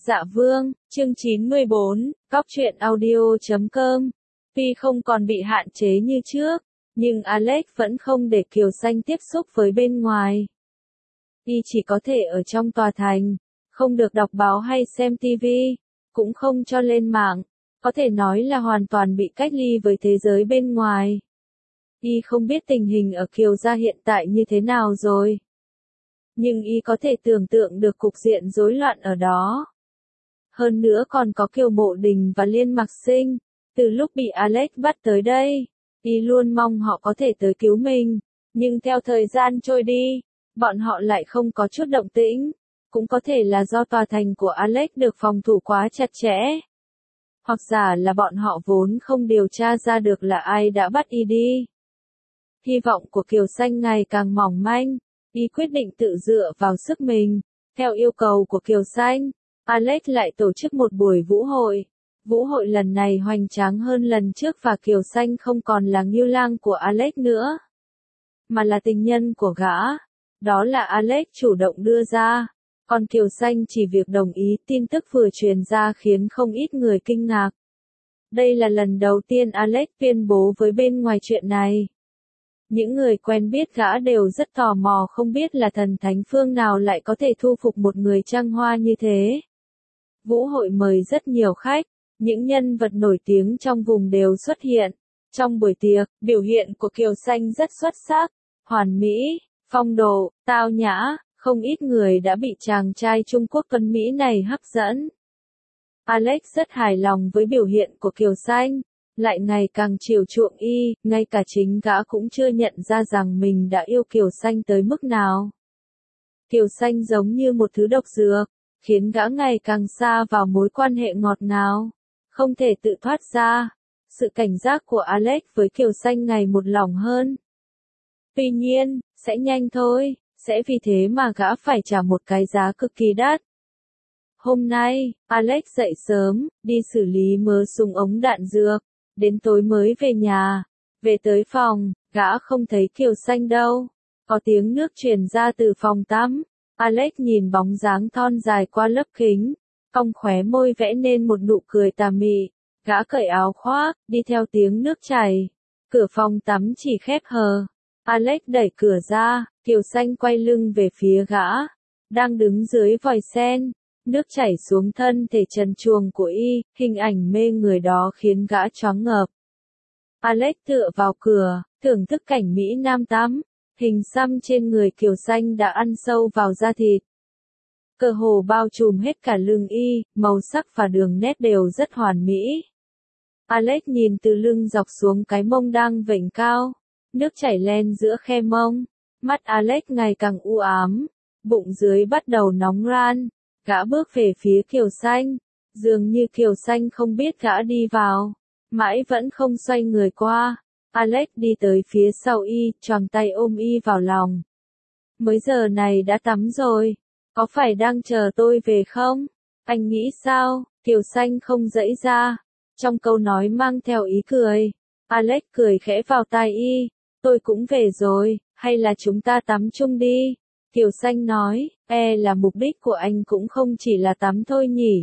Dạ vâng, chương 94, Cóc truyện audio.com. Tuy không còn bị hạn chế như trước, nhưng Alex vẫn không để Kiều Xanh tiếp xúc với bên ngoài. Y chỉ có thể ở trong tòa thành, không được đọc báo hay xem TV, cũng không cho lên mạng, có thể nói là hoàn toàn bị cách ly với thế giới bên ngoài. Y không biết tình hình ở Kiều gia hiện tại như thế nào rồi. Nhưng Y có thể tưởng tượng được cục diện rối loạn ở đó. Hơn nữa còn có Kiều Mộ Đình và Liên Mặc Sinh, từ lúc bị Alex bắt tới đây, Y luôn mong họ có thể tới cứu mình, nhưng theo thời gian trôi đi, bọn họ lại không có chút động tĩnh, cũng có thể là do tòa thành của Alex được phòng thủ quá chặt chẽ. Hoặc giả là bọn họ vốn không điều tra ra được là ai đã bắt Y đi. Hy vọng của Kiều Xanh ngày càng mỏng manh, Y quyết định tự dựa vào sức mình. Theo yêu cầu của Kiều Xanh, Alex lại tổ chức một buổi vũ hội. Vũ hội lần này hoành tráng hơn lần trước và Kiều Xanh không còn là ngưu lang của Alex nữa, mà là tình nhân của gã. Đó là Alex chủ động đưa ra, còn Kiều Xanh chỉ việc đồng ý. Tin tức vừa truyền ra khiến không ít người kinh ngạc. Đây là lần đầu tiên Alex tuyên bố với bên ngoài chuyện này. Những người quen biết gã đều rất tò mò không biết là thần thánh phương nào lại có thể thu phục một người trăng hoa như thế. Vũ hội mời rất nhiều khách, những nhân vật nổi tiếng trong vùng đều xuất hiện. Trong buổi tiệc, biểu hiện của Kiều Xanh rất xuất sắc, hoàn mỹ, phong độ, tao nhã, không ít người đã bị chàng trai Trung Quốc tuấn Mỹ này hấp dẫn. Alex rất hài lòng với biểu hiện của Kiều Xanh, lại ngày càng chiều chuộng Y, ngay cả chính gã cũng chưa nhận ra rằng mình đã yêu Kiều Xanh tới mức nào. Kiều Xanh giống như một thứ độc dược, khiến gã ngày càng xa vào mối quan hệ ngọt ngào, không thể tự thoát ra. Sự cảnh giác của Alex với Kiều Xanh ngày một lỏng hơn. Tuy nhiên, sẽ nhanh thôi, sẽ vì thế mà gã phải trả một cái giá cực kỳ đắt. Hôm nay, Alex dậy sớm, đi xử lý mớ súng ống đạn dược, đến tối mới về nhà. Về tới phòng, gã không thấy Kiều Xanh đâu. Có tiếng nước truyền ra từ phòng tắm. Alex nhìn bóng dáng thon dài qua lớp kính, cong khóe môi vẽ nên một nụ cười tà mị. Gã cởi áo khoác, đi theo tiếng nước chảy. Cửa phòng tắm chỉ khép hờ. Alex đẩy cửa ra, Kiều Xanh quay lưng về phía gã, đang đứng dưới vòi sen. Nước chảy xuống thân thể trần truồng của Y, hình ảnh mê người đó khiến gã choáng ngợp. Alex tựa vào cửa, thưởng thức cảnh Mỹ Nam tắm. Hình xăm trên người Kiều Xanh đã ăn sâu vào da thịt. Cơ hồ bao trùm hết cả lưng Y, màu sắc và đường nét đều rất hoàn mỹ. Alex nhìn từ lưng dọc xuống cái mông đang vểnh cao. Nước chảy len giữa khe mông. Mắt Alex ngày càng u ám. Bụng dưới bắt đầu nóng ran. Gã bước về phía Kiều Xanh. Dường như Kiều Xanh không biết gã đi vào. Mãi vẫn không xoay người qua. Alex đi tới phía sau Y, choàng tay ôm Y vào lòng. Mới giờ này đã tắm rồi. Có phải đang chờ tôi về không? Anh nghĩ sao? Kiều Xanh không giãy ra. Trong câu nói mang theo ý cười. Alex cười khẽ vào tai Y. Tôi cũng về rồi, hay là chúng ta tắm chung đi? Kiều Xanh nói, là mục đích của anh cũng không chỉ là tắm thôi nhỉ?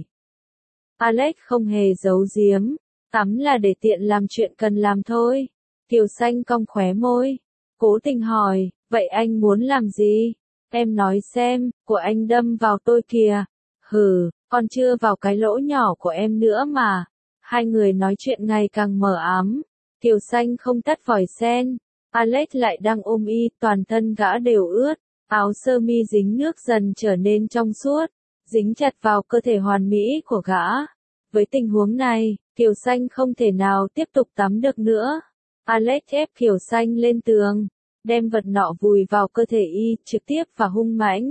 Alex không hề giấu giếm. Tắm là để tiện làm chuyện cần làm thôi. Kiều Xanh cong khóe môi. Cố tình hỏi, vậy anh muốn làm gì? Em nói xem, của anh đâm vào tôi kìa. Hừ, còn chưa vào cái lỗ nhỏ của em nữa mà. Hai người nói chuyện ngày càng mờ ám. Kiều Xanh không tắt vòi sen. Alex lại đang ôm Y, toàn thân gã đều ướt. Áo sơ mi dính nước dần trở nên trong suốt, dính chặt vào cơ thể hoàn mỹ của gã. Với tình huống này, Kiều Xanh không thể nào tiếp tục tắm được nữa. Alex ép Kiều Xanh lên tường, đem vật nọ vùi vào cơ thể Y, trực tiếp và hung mãnh.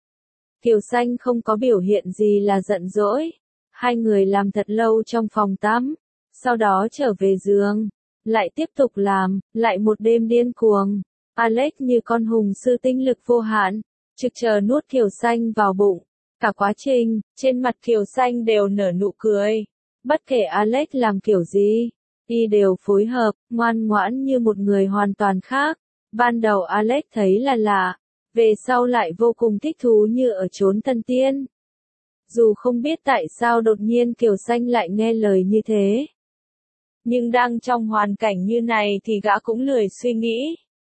Kiều Xanh không có biểu hiện gì là giận dỗi. Hai người làm thật lâu trong phòng tắm, sau đó trở về giường, lại tiếp tục làm, lại một đêm điên cuồng. Alex như con hùng sư tinh lực vô hạn, trực chờ nuốt Kiều Xanh vào bụng. Cả quá trình, trên mặt Kiều Xanh đều nở nụ cười. Bất kể Alex làm kiểu gì, Y đều phối hợp, ngoan ngoãn như một người hoàn toàn khác. Ban đầu Alex thấy là lạ, về sau lại vô cùng thích thú như ở chốn thần tiên. Dù không biết tại sao đột nhiên Kiều Xanh lại nghe lời như thế. Nhưng đang trong hoàn cảnh như này thì gã cũng lười suy nghĩ.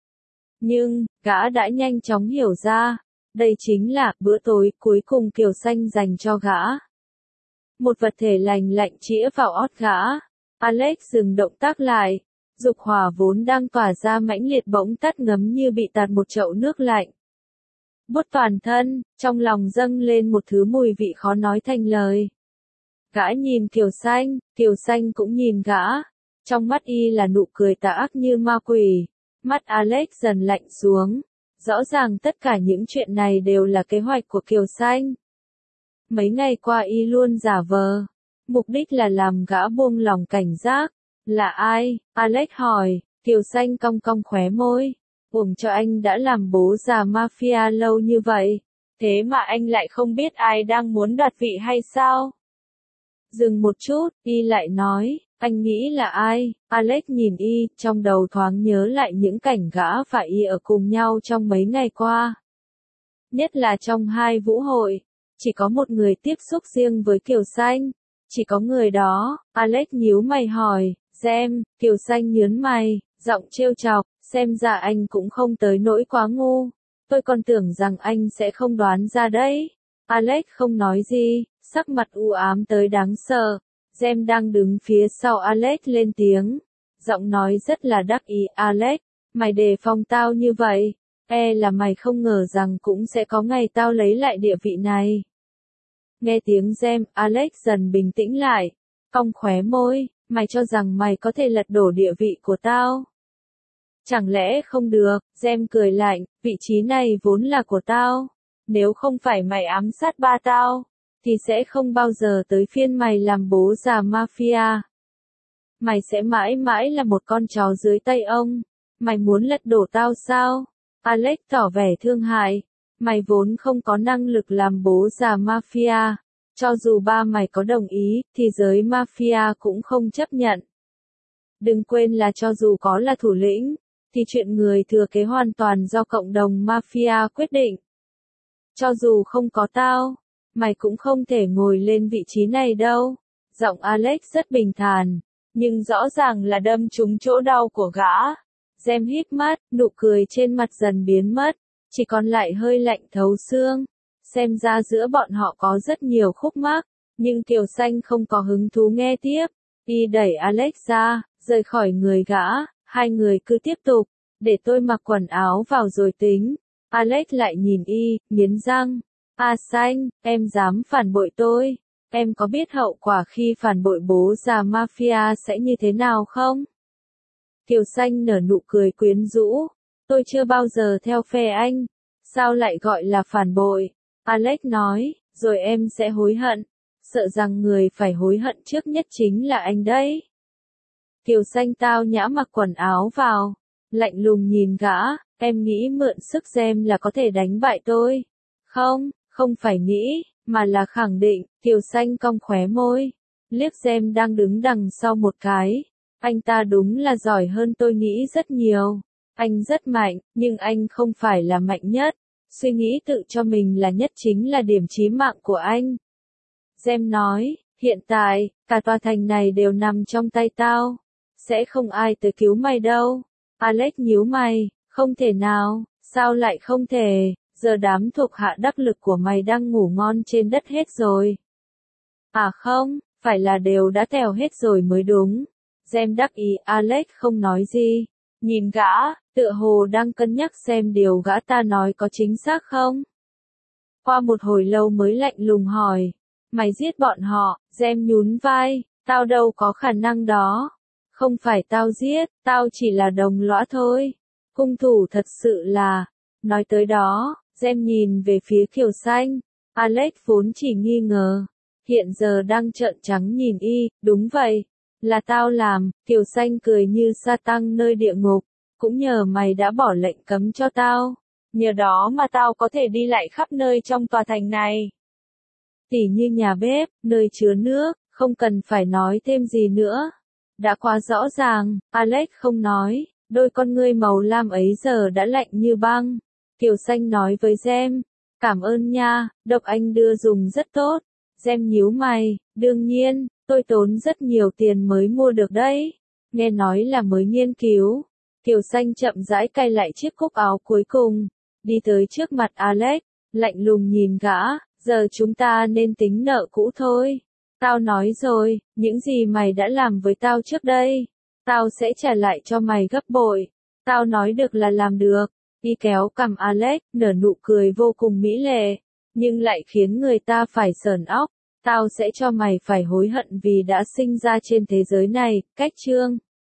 Nhưng, gã đã nhanh chóng hiểu ra, đây chính là bữa tối cuối cùng Kiều Xanh dành cho gã. Một vật thể lành lạnh chĩa vào ót gã. Alex dừng động tác lại, dục hỏa vốn đang tỏa ra mãnh liệt bỗng tắt ngấm như bị tạt một chậu nước lạnh. Buốt toàn thân, trong lòng dâng lên một thứ mùi vị khó nói thành lời. Gã nhìn Kiều Xanh cũng nhìn gã. Trong mắt y là nụ cười tà ác như ma quỷ. Mắt Alex dần lạnh xuống. Rõ ràng tất cả những chuyện này đều là kế hoạch của Kiều Xanh. Mấy ngày qua y luôn giả vờ. Mục đích là làm gã buông lòng cảnh giác. Là ai? Alex hỏi. Kiều Xanh cong cong khóe môi. Uổng cho anh đã làm bố già mafia lâu như vậy. Thế mà anh lại không biết ai đang muốn đoạt vị hay sao? Dừng một chút, y lại nói, anh nghĩ là ai? Alex nhìn y, trong đầu thoáng nhớ lại những cảnh gã và y ở cùng nhau trong mấy ngày qua. Nhất là trong hai vũ hội, chỉ có một người tiếp xúc riêng với Kiều Xanh. Chỉ có người đó. Alex nhíu mày hỏi, Gem. Kiều Xanh nhớn mày, giọng trêu chọc, xem ra anh cũng không tới nỗi quá ngu. Tôi còn tưởng rằng anh sẽ không đoán ra đấy. Alex không nói gì, sắc mặt u ám tới đáng sợ. Gem đang đứng phía sau Alex lên tiếng. Giọng nói rất là đắc ý. Alex, mày đề phòng tao như vậy. Là mày không ngờ rằng cũng sẽ có ngày tao lấy lại địa vị này. Nghe tiếng Gem, Alex dần bình tĩnh lại. Cong khóe môi, mày cho rằng mày có thể lật đổ địa vị của tao. Chẳng lẽ không được? Gem cười lạnh, vị trí này vốn là của tao. Nếu không phải mày ám sát ba tao, thì sẽ không bao giờ tới phiên mày làm bố già mafia. Mày sẽ mãi mãi là một con chó dưới tay ông. Mày muốn lật đổ tao sao? Alex tỏ vẻ thương hại. Mày vốn không có năng lực làm bố già mafia. Cho dù ba mày có đồng ý, thì giới mafia cũng không chấp nhận. Đừng quên là cho dù có là thủ lĩnh, thì chuyện người thừa kế hoàn toàn do cộng đồng mafia quyết định. Cho dù không có tao, mày cũng không thể ngồi lên vị trí này đâu. Giọng Alex rất bình thản, nhưng rõ ràng là đâm trúng chỗ đau của gã. Gem híp mắt, nụ cười trên mặt dần biến mất, chỉ còn lại hơi lạnh thấu xương. Xem ra giữa bọn họ có rất nhiều khúc mắc, nhưng Kiều Xanh không có hứng thú nghe tiếp. Y đẩy Alex ra, rời khỏi người gã, hai người cứ tiếp tục, để tôi mặc quần áo vào rồi tính. Alex lại nhìn y, nghiến răng. Xanh, em dám phản bội tôi. Em có biết hậu quả khi phản bội bố già mafia sẽ như thế nào không? Kiều Xanh nở nụ cười quyến rũ. Tôi chưa bao giờ theo phe anh. Sao lại gọi là phản bội? Alex nói, rồi em sẽ hối hận. Sợ rằng người phải hối hận trước nhất chính là anh đấy. Kiều Xanh tao nhã mặc quần áo vào. Lạnh lùng nhìn gã, em nghĩ mượn sức Gem là có thể đánh bại tôi. Không, không phải nghĩ, mà là khẳng định. Kiều Xanh cong khóe môi. Liếc Gem đang đứng đằng sau một cái. Anh ta đúng là giỏi hơn tôi nghĩ rất nhiều. Anh rất mạnh, nhưng anh không phải là mạnh nhất. Suy nghĩ tự cho mình là nhất chính là điểm chí mạng của anh. Gem nói, hiện tại, cả tòa thành này đều nằm trong tay tao. Sẽ không ai tới cứu mày đâu. Alex nhíu mày, không thể nào, sao lại không thể, giờ đám thuộc hạ đắc lực của mày đang ngủ ngon trên đất hết rồi. À không, phải là đều đã tèo hết rồi mới đúng. Gem đắc ý. Alex không nói gì, nhìn gã, tựa hồ đang cân nhắc xem điều gã ta nói có chính xác không. Qua một hồi lâu mới lạnh lùng hỏi, mày giết bọn họ? Gem nhún vai, tao đâu có khả năng đó. Không phải tao giết, tao chỉ là đồng lõa thôi. Hung thủ thật sự là. Nói tới đó, Gem nhìn về phía Kiều Xanh. Alex vốn chỉ nghi ngờ, hiện giờ đang trợn trắng nhìn y. Đúng vậy, là tao làm. Kiều Xanh cười như sa tăng nơi địa ngục. Cũng nhờ mày đã bỏ lệnh cấm cho tao. Nhờ đó mà tao có thể đi lại khắp nơi trong tòa thành này. Tỉ như nhà bếp, nơi chứa nước, không cần phải nói thêm gì nữa. Đã quá rõ ràng. Alex không nói, đôi con ngươi màu lam ấy giờ đã lạnh như băng. Kiều Xanh nói với Gem, cảm ơn nha, độc anh đưa dùng rất tốt. Xem nhíu mày, đương nhiên, tôi tốn rất nhiều tiền mới mua được đấy. Nghe nói là mới nghiên cứu. Kiều Xanh chậm rãi cài lại chiếc cúc áo cuối cùng, đi tới trước mặt Alex, lạnh lùng nhìn gã, giờ chúng ta nên tính nợ cũ thôi. Tao nói rồi, những gì mày đã làm với tao trước đây, tao sẽ trả lại cho mày gấp bội. Tao nói được là làm được. Y kéo cằm Alex, nở nụ cười vô cùng mỹ lệ, nhưng lại khiến người ta phải sởn óc. Tao sẽ cho mày phải hối hận vì đã sinh ra trên thế giới này. Cách chương